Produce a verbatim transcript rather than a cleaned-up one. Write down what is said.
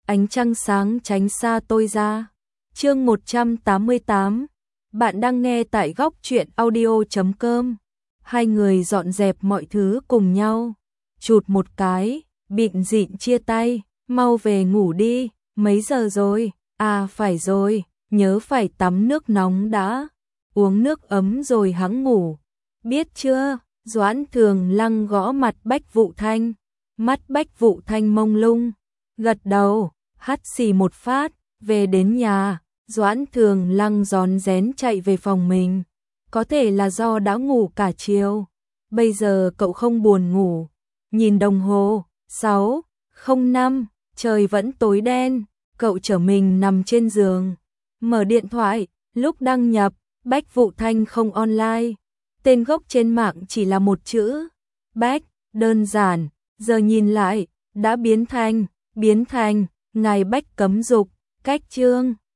ánh trăng sáng tránh xa tôi ra. Chương một trăm tám mươi tám. Bạn đang nghe tại góc truyện audio chấm com. Hai người dọn dẹp mọi thứ cùng nhau, chụt một cái, bịn dịn chia tay, mau về ngủ đi, mấy giờ rồi? À phải rồi, nhớ phải tắm nước nóng đã, uống nước ấm rồi hẵng ngủ. Biết chưa? Doãn Thường Lăng gõ mặt Bách Vụ Thanh, mắt Bách Vụ Thanh mông lung, gật đầu, hắt xì một phát, về đến nhà, Doãn Thường Lăng rón rén chạy về phòng mình. Có thể là do đã ngủ cả chiều, bây giờ cậu không buồn ngủ. Nhìn đồng hồ, sáu không năm, trời vẫn tối đen, cậu trở mình nằm trên giường, mở điện thoại, lúc đăng nhập, Bách Vụ Thanh không online. Tên gốc trên mạng chỉ là một chữ, Bách, đơn giản, giờ nhìn lại, đã biến thành, biến thành, ngài Bách cấm dục, cách chương.